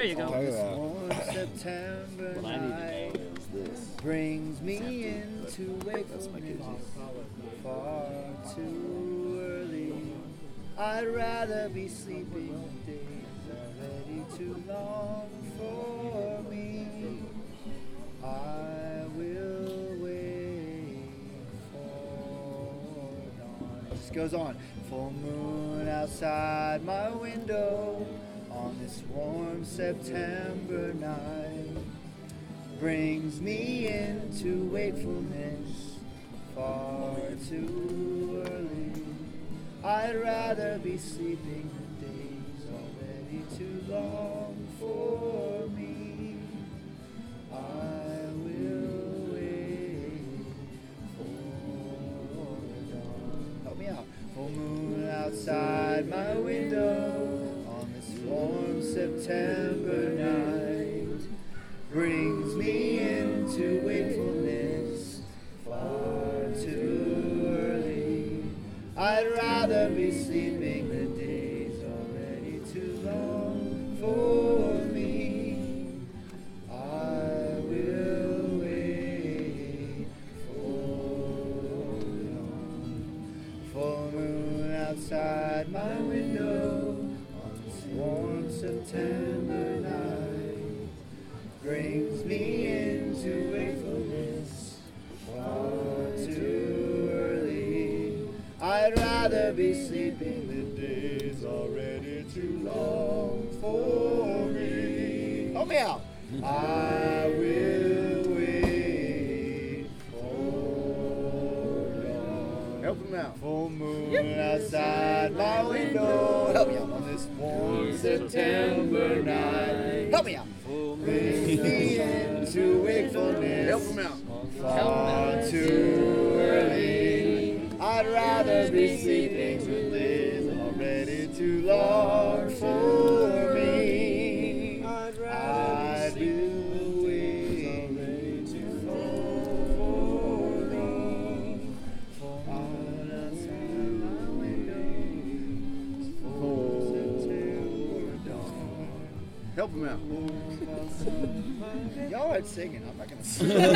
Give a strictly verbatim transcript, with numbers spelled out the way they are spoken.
There you go. Talk about. Warm September What I need to night know is this. brings me into That's my wakefulness kidney. far too early. I'd rather be sleeping. The days already too long for me. I will wait for dawn. It just goes on. Full moon outside my window on this warm September night brings me into wakefulness far too early. I'd rather be sleeping. The days already too long for me. I will wait for dawn. Help me out. Full moon outside my window on this warm September night brings me into wakefulness far too early. I'd rather be sleeping. The day's already too long for me. I will wait for dawn. Full moon outside my window on this warm September night brings me into wakefulness far too early. I'd rather be sleeping. The day's already too long for me. Help me out. I will wait for dawn. Help him out. Full moon outside my window. Help me out on this warm September night. Help me out. Brings me into wakefulness. Help him out. Far too early. I'd rather be sleeping. The days already too long for me. I'd rather be waiting for me. On outside my window. Full September dawn. Help him out. Y'all are singing. I'm not gonna sing.